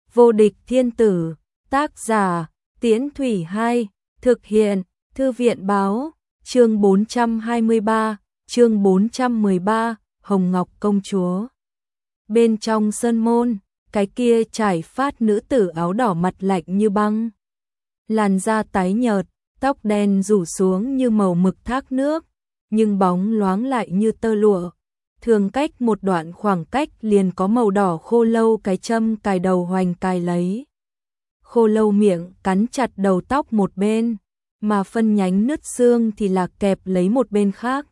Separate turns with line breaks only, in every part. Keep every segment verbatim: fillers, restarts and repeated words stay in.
Vô địch thiên tử, tác giả, Tiễn Thủy Hai, thực hiện, Thư viện báo, chương bốn trăm hai mươi ba, chương bốn trăm mười ba, Hồng Ngọc công chúa. Bên trong sơn môn, cái kia trải phát nữ tử áo đỏ mặt lạnh như băng. Làn da tái nhợt, tóc đen rủ xuống như màu mực thác nước, nhưng bóng loáng lại như tơ lụa. Thường cách một đoạn khoảng cách liền có màu đỏ khô lâu cái châm cài đầu hoành cài lấy. Khô lâu miệng cắn chặt đầu tóc một bên, mà phân nhánh nứt xương thì là kẹp lấy một bên khác.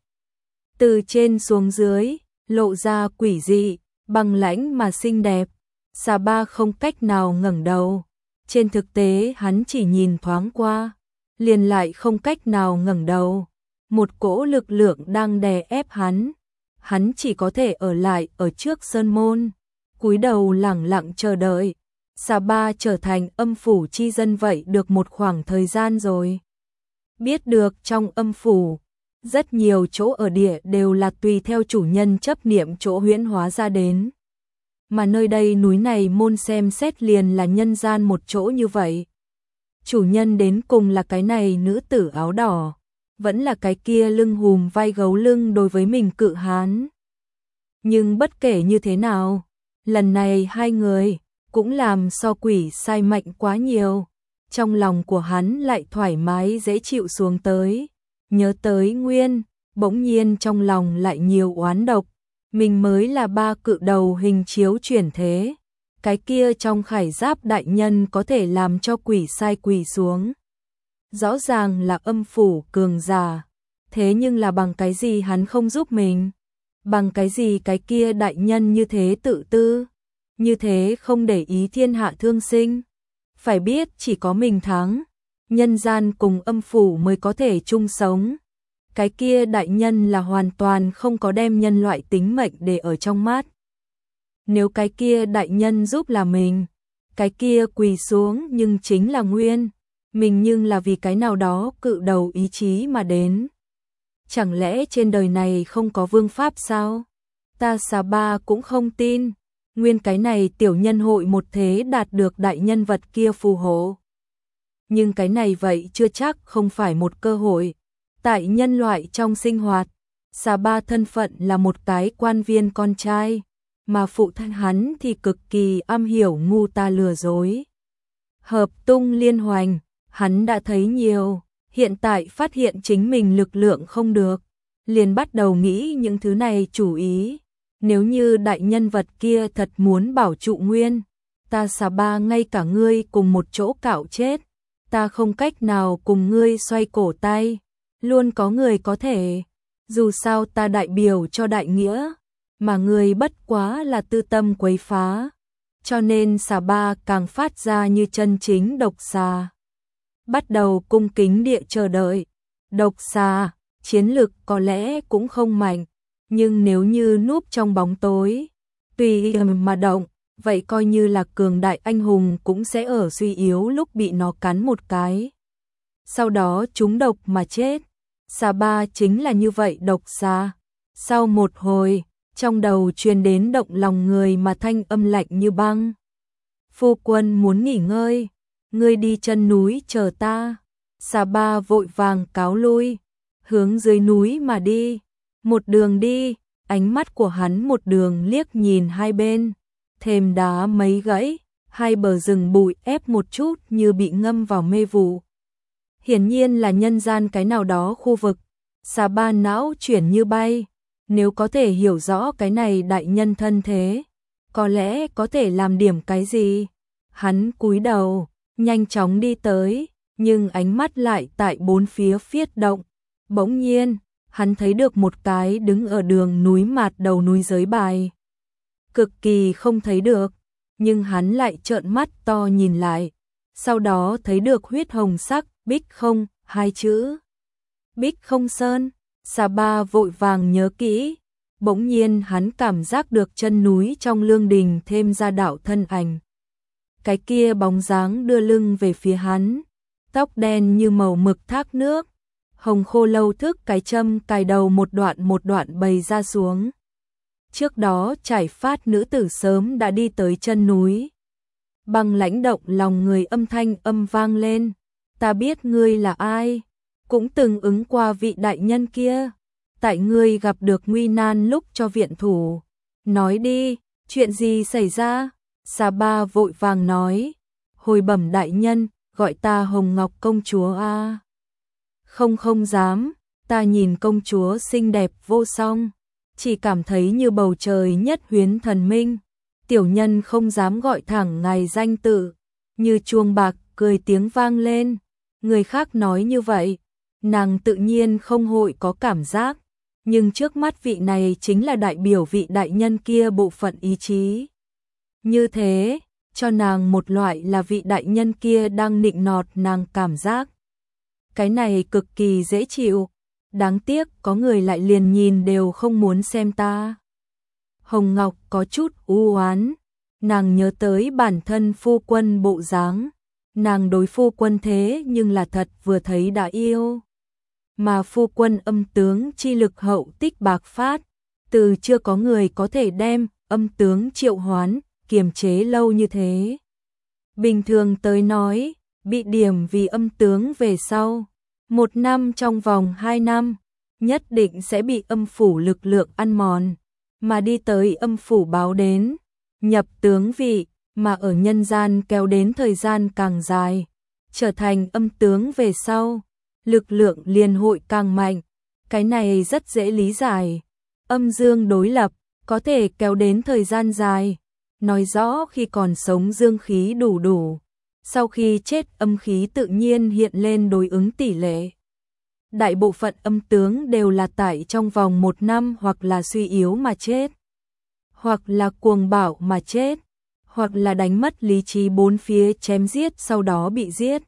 Từ trên xuống dưới, lộ ra quỷ dị, băng lãnh mà xinh đẹp. Xà Ba không cách nào ngẩng đầu. Trên thực tế hắn chỉ nhìn thoáng qua, liền lại không cách nào ngẩng đầu. Một cỗ lực lượng đang đè ép hắn. Hắn chỉ có thể ở lại ở trước sơn môn, cúi đầu lẳng lặng chờ đợi. Xà Ba trở thành âm phủ chi dân vậy được một khoảng thời gian rồi. Biết được trong âm phủ, rất nhiều chỗ ở địa đều là tùy theo chủ nhân chấp niệm chỗ huyễn hóa ra đến. Mà nơi đây núi này môn xem xét liền là nhân gian một chỗ như vậy. Chủ nhân đến cùng là cái này nữ tử áo đỏ, vẫn là cái kia lưng hùm vai gấu lưng đối với mình cự hán. Nhưng bất kể như thế nào, lần này hai người cũng làm so quỷ sai mạnh quá nhiều. Trong lòng của hắn lại thoải mái dễ chịu xuống tới. Nhớ tới Nguyên, bỗng nhiên trong lòng lại nhiều oán độc. Mình mới là ba cự đầu hình chiếu chuyển thế. Cái kia trong khải giáp đại nhân có thể làm cho quỷ sai quỷ xuống. Rõ ràng là âm phủ cường giả. Thế nhưng là bằng cái gì hắn không giúp mình? Bằng cái gì cái kia đại nhân như thế tự tư? Như thế không để ý thiên hạ thương sinh? Phải biết chỉ có mình thắng. Nhân gian cùng âm phủ mới có thể chung sống. Cái kia đại nhân là hoàn toàn không có đem nhân loại tính mệnh để ở trong mắt. Nếu cái kia đại nhân giúp là mình, cái kia quỳ xuống nhưng chính là Nguyên. Mình nhưng là vì cái nào đó cự đầu ý chí mà đến. Chẳng lẽ trên đời này không có vương pháp sao? Ta Xà Ba cũng không tin. Nguyên cái này tiểu nhân hội một thế đạt được đại nhân vật kia phù hộ. Nhưng cái này vậy chưa chắc không phải một cơ hội. Tại nhân loại trong sinh hoạt, Xà Ba thân phận là một cái quan viên con trai, mà phụ thân hắn thì cực kỳ am hiểu ngu ta lừa dối. Hợp tung liên hoành, hắn đã thấy nhiều, hiện tại phát hiện chính mình lực lượng không được, liền bắt đầu nghĩ những thứ này chủ ý. Nếu như đại nhân vật kia thật muốn bảo trụ Nguyên, ta Xà Ba ngay cả ngươi cùng một chỗ cạo chết, ta không cách nào cùng ngươi xoay cổ tay, luôn có người có thể, dù sao ta đại biểu cho đại nghĩa, mà ngươi bất quá là tư tâm quấy phá, cho nên Xà Ba càng phát ra như chân chính độc xà. Bắt đầu cung kính địa chờ đợi. Độc xà, chiến lực có lẽ cũng không mạnh, nhưng nếu như núp trong bóng tối, tùy mà động, vậy coi như là cường đại anh hùng cũng sẽ ở suy yếu lúc bị nó cắn một cái. Sau đó trúng độc mà chết. Xà Ba chính là như vậy độc xà. Sau một hồi, trong đầu truyền đến động lòng người mà thanh âm lạnh như băng. Phu quân muốn nghỉ ngơi, ngươi đi chân núi chờ ta. Xà Ba vội vàng cáo lui, hướng dưới núi mà đi. Một đường đi, ánh mắt của hắn một đường liếc nhìn hai bên, thềm đá mấy gãy, hai bờ rừng bụi ép một chút như bị ngâm vào mê vụ. Hiển nhiên là nhân gian cái nào đó khu vực. Xà Ba não chuyển như bay, nếu có thể hiểu rõ cái này đại nhân thân thế, có lẽ có thể làm điểm cái gì. Hắn cúi đầu, nhanh chóng đi tới, nhưng ánh mắt lại tại bốn phía phiết động. Bỗng nhiên, hắn thấy được một cái đứng ở đường núi mạt đầu núi giới bài. Cực kỳ không thấy được, nhưng hắn lại trợn mắt to nhìn lại. Sau đó thấy được huyết hồng sắc, Bích Không, hai chữ. Bích Không Sơn, Xà Ba vội vàng nhớ kỹ. Bỗng nhiên hắn cảm giác được chân núi trong lương đình thêm ra đạo thân ảnh. Cái kia bóng dáng đưa lưng về phía hắn, tóc đen như màu mực thác nước. Hồng khô lâu thức cái châm cài đầu một đoạn một đoạn bày ra xuống. Trước đó trải phát nữ tử sớm đã đi tới chân núi. băng lãnh động lòng người âm thanh âm vang lên. Ta biết ngươi là ai, cũng từng ứng qua vị đại nhân kia. Tại ngươi gặp được nguy nan lúc cho viện thủ. Nói đi, chuyện gì xảy ra? Sa Ba vội vàng nói. Hồi bẩm đại nhân, gọi ta Hồng Ngọc công chúa a. À. Không không dám, ta nhìn công chúa xinh đẹp vô song, chỉ cảm thấy như bầu trời nhất huyến thần minh. Tiểu nhân không dám gọi thẳng ngài danh tự. Như chuông bạc cười tiếng vang lên. Người khác nói như vậy, nàng tự nhiên không hội có cảm giác. Nhưng trước mắt vị này chính là đại biểu vị đại nhân kia bộ phận ý chí. Như thế, cho nàng một loại là vị đại nhân kia đang nịnh nọt nàng cảm giác. Cái này cực kỳ dễ chịu. Đáng tiếc có người lại liền nhìn đều không muốn xem ta. Hồng Ngọc có chút u oán. Nàng nhớ tới bản thân phu quân bộ dáng. Nàng đối phu quân thế nhưng là thật vừa thấy đã yêu. Mà phu quân âm tướng chi lực hậu tích bạc phát. Từ chưa có người có thể đem âm tướng triệu hoán, kiềm chế lâu như thế. Bình thường tới nói, bị điểm vì âm tướng về sau. Một năm trong vòng hai năm, nhất định sẽ bị âm phủ lực lượng ăn mòn. Mà đi tới âm phủ báo đến, nhập tướng vị, mà ở nhân gian kéo đến thời gian càng dài. Trở thành âm tướng về sau, lực lượng liền hội càng mạnh. Cái này rất dễ lý giải. Âm dương đối lập, có thể kéo đến thời gian dài. Nói rõ khi còn sống dương khí đủ đủ. Sau khi chết âm khí tự nhiên hiện lên đối ứng tỷ lệ. Đại bộ phận âm tướng đều là tại trong vòng một năm hoặc là suy yếu mà chết. Hoặc là cuồng bạo mà chết. Hoặc là đánh mất lý trí bốn phía chém giết sau đó bị giết.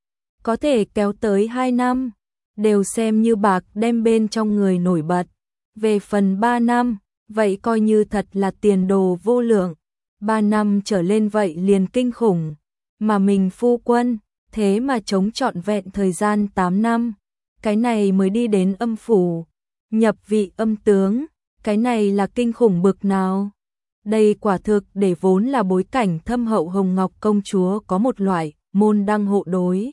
Có thể kéo tới hai năm, đều xem như bạc đem bên trong người nổi bật. Về phần ba năm, vậy coi như thật là tiền đồ vô lượng. ba năm trở lên vậy liền kinh khủng. Mà mình phu quân, thế mà chống trọn vẹn thời gian tám năm. Cái này mới đi đến âm phủ, nhập vị âm tướng. Cái này là kinh khủng bực nào. Đây quả thực để vốn là bối cảnh thâm hậu Hồng Ngọc công chúa có một loại môn đăng hộ đối.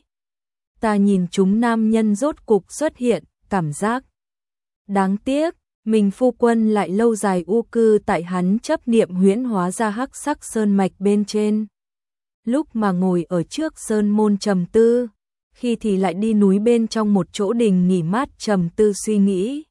Ta nhìn chúng nam nhân rốt cục xuất hiện, cảm giác. Đáng tiếc, mình phu quân lại lâu dài u cư tại hắn chấp niệm huyễn hóa ra hắc sắc sơn mạch bên trên. Lúc mà ngồi ở trước sơn môn trầm tư, khi thì lại đi núi bên trong một chỗ đình nghỉ mát trầm tư suy nghĩ.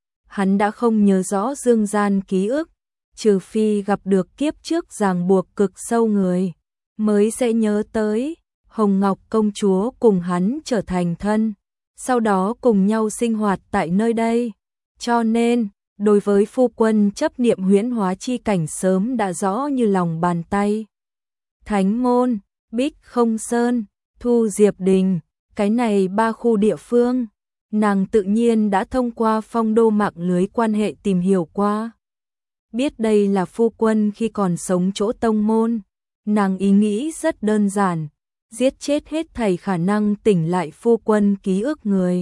Hắn đã không nhớ rõ dương gian ký ức, trừ phi gặp được kiếp trước ràng buộc cực sâu người, mới sẽ nhớ tới. Hồng Ngọc công chúa cùng hắn trở thành thân, sau đó cùng nhau sinh hoạt tại nơi đây. Cho nên, đối với phu quân chấp niệm huyễn hóa chi cảnh sớm đã rõ như lòng bàn tay. Thánh Môn, Bích Không Sơn, Thu Diệp Đình, cái này ba khu địa phương, nàng tự nhiên đã thông qua phong đô mạng lưới quan hệ tìm hiểu qua. Biết đây là phu quân khi còn sống chỗ tông môn, nàng ý nghĩ rất đơn giản. Giết chết hết thảy khả năng tỉnh lại phu quân ký ức người.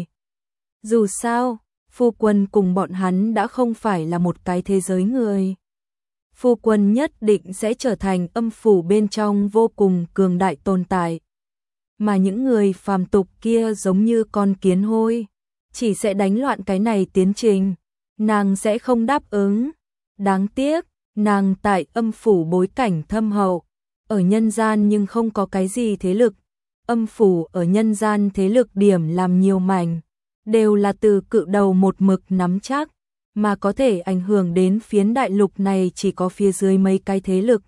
Dù sao, phu quân cùng bọn hắn đã không phải là một cái thế giới người. Phu quân nhất định sẽ trở thành âm phủ bên trong vô cùng cường đại tồn tại. Mà những người phàm tục kia giống như con kiến hôi, chỉ sẽ đánh loạn cái này tiến trình. Nàng sẽ không đáp ứng. Đáng tiếc, nàng tại âm phủ bối cảnh thâm hậu. Ở nhân gian nhưng không có cái gì thế lực. Âm phủ ở nhân gian thế lực điểm làm nhiều mảnh, đều là từ cự đầu một mực nắm chắc, mà có thể ảnh hưởng đến phiến đại lục này chỉ có phía dưới mấy cái thế lực.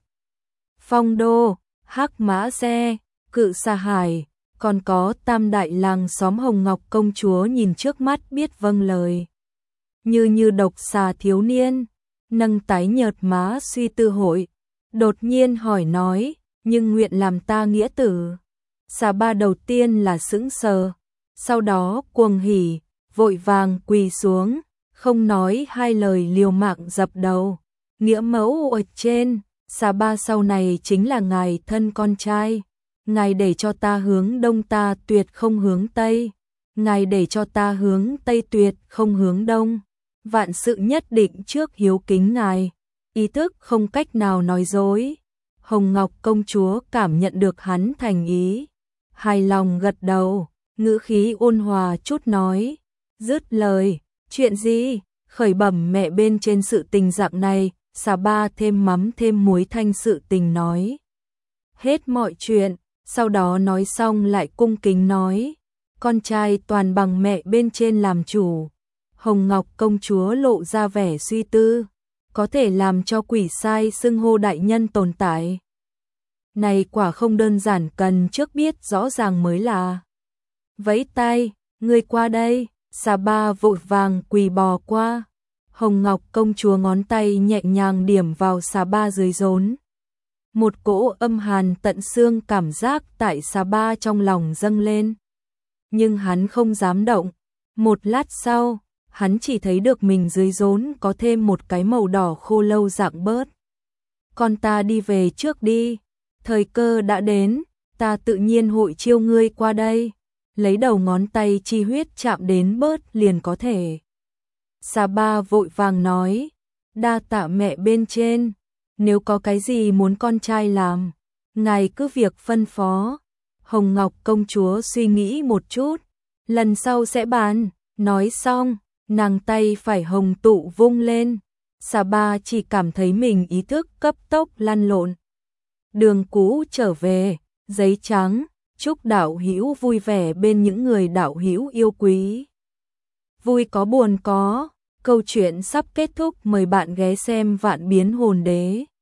Phong Đô, Hắc Mã Xe, Cự Sa Hải, còn có tam đại làng xóm Hồng Ngọc công chúa nhìn trước mắt biết vâng lời. Như như độc xà thiếu niên, nâng tái nhợt má suy tư hội. Đột nhiên hỏi nói, nhưng nguyện làm ta nghĩa tử. Sa Ba đầu tiên là sững sờ, sau đó cuồng hỉ, vội vàng quỳ xuống, không nói hai lời liều mạng dập đầu. Nghĩa mẫu ở trên, Sa Ba sau này chính là ngài thân con trai. Ngài để cho ta hướng đông ta tuyệt không hướng tây. Ngài để cho ta hướng tây tuyệt không hướng đông. Vạn sự nhất định trước hiếu kính ngài. Ý thức không cách nào nói dối. Hồng Ngọc công chúa cảm nhận được hắn thành ý, hài lòng gật đầu, ngữ khí ôn hòa chút nói, dứt lời, chuyện gì, khởi bẩm mẹ bên trên sự tình dạng này, xà ba thêm mắm thêm muối thanh sự tình nói. Hết mọi chuyện, sau đó nói xong lại cung kính nói, con trai toàn bằng mẹ bên trên làm chủ. Hồng Ngọc công chúa lộ ra vẻ suy tư, có thể làm cho quỷ sai xưng hô đại nhân tồn tại. Này quả không đơn giản, cần trước biết rõ ràng mới là. Vẫy tay, người qua đây, xà ba vội vàng quỳ bò qua. Hồng Ngọc công chúa ngón tay nhẹ nhàng điểm vào xà ba dưới rốn. Một cỗ âm hàn tận xương cảm giác tại xà ba trong lòng dâng lên. Nhưng hắn không dám động. Một lát sau, hắn chỉ thấy được mình dưới rốn có thêm một cái màu đỏ khô lâu dạng bớt. Con ta đi về trước đi, thời cơ đã đến, ta tự nhiên hội chiêu ngươi qua đây. Lấy đầu ngón tay chi huyết chạm đến bớt liền có thể. Xà ba vội vàng nói, đa tạ mẹ bên trên, nếu có cái gì muốn con trai làm, ngài cứ việc phân phó. Hồng Ngọc công chúa suy nghĩ một chút, lần sau sẽ bàn. Nói xong, nàng tay phải hồng tụ vung lên, xà ba chỉ cảm thấy mình ý thức cấp tốc lăn lộn. Đường cũ trở về, giấy trắng, chúc đạo hữu vui vẻ bên những người đạo hữu yêu quý. Vui có buồn có, câu chuyện sắp kết thúc, mời bạn ghé xem Vạn Biến Hồn Đế.